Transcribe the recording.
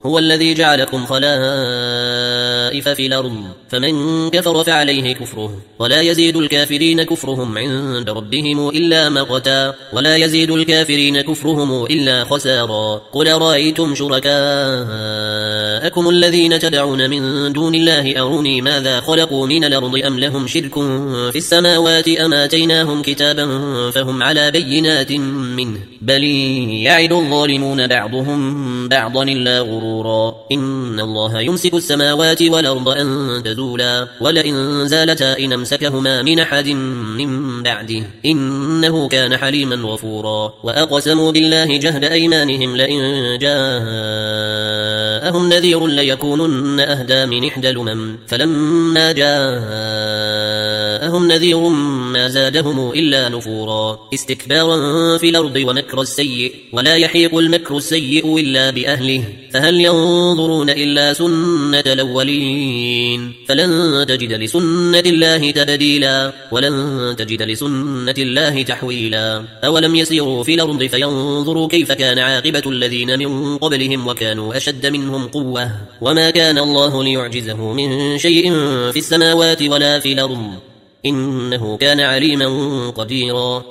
هو الذي جعلكم خلائف في الأرض فمن كفر فعليه كفره ولا يزيد الكافرين كفرهم عند ربهم إلا مقتا ولا يزيد الكافرين كفرهم إلا خسارا قل رأيتم شركاءكم الذين تدعون من دون الله أروني ماذا خلقوا من الأرض أم لهم شرك في السماوات أم آتيناهم كتابا فهم على بينات منه بل يعد الظالمون بعضهم بعضا إلا غرورا إن الله يمسك السماوات والأرض أن تزولا ولئن زالتا إن امسكهما من أحد من بعده إنه كان حليما غفورا وأقسموا بالله جهد أيمانهم لئن جاءهم نذير ليكونن أهدى من إحدى الأمم فلما جاءهم نذير ما زادهم إلا نفورا استكبارا في الأرض ومكر السيء ولا يحيق المكر السيء إلا بأهله فهل ينظرون إلا سنة الأولين فلن تجد لسنة الله تبديلا ولن تجد لسنة الله تحويلا أولم يسيروا في الأرض فينظروا كيف كان عاقبة الذين من قبلهم وكانوا أشد منهم قوة وما كان الله ليعجزه من شيء في السماوات ولا في الأرض إنه كان عليما قديرا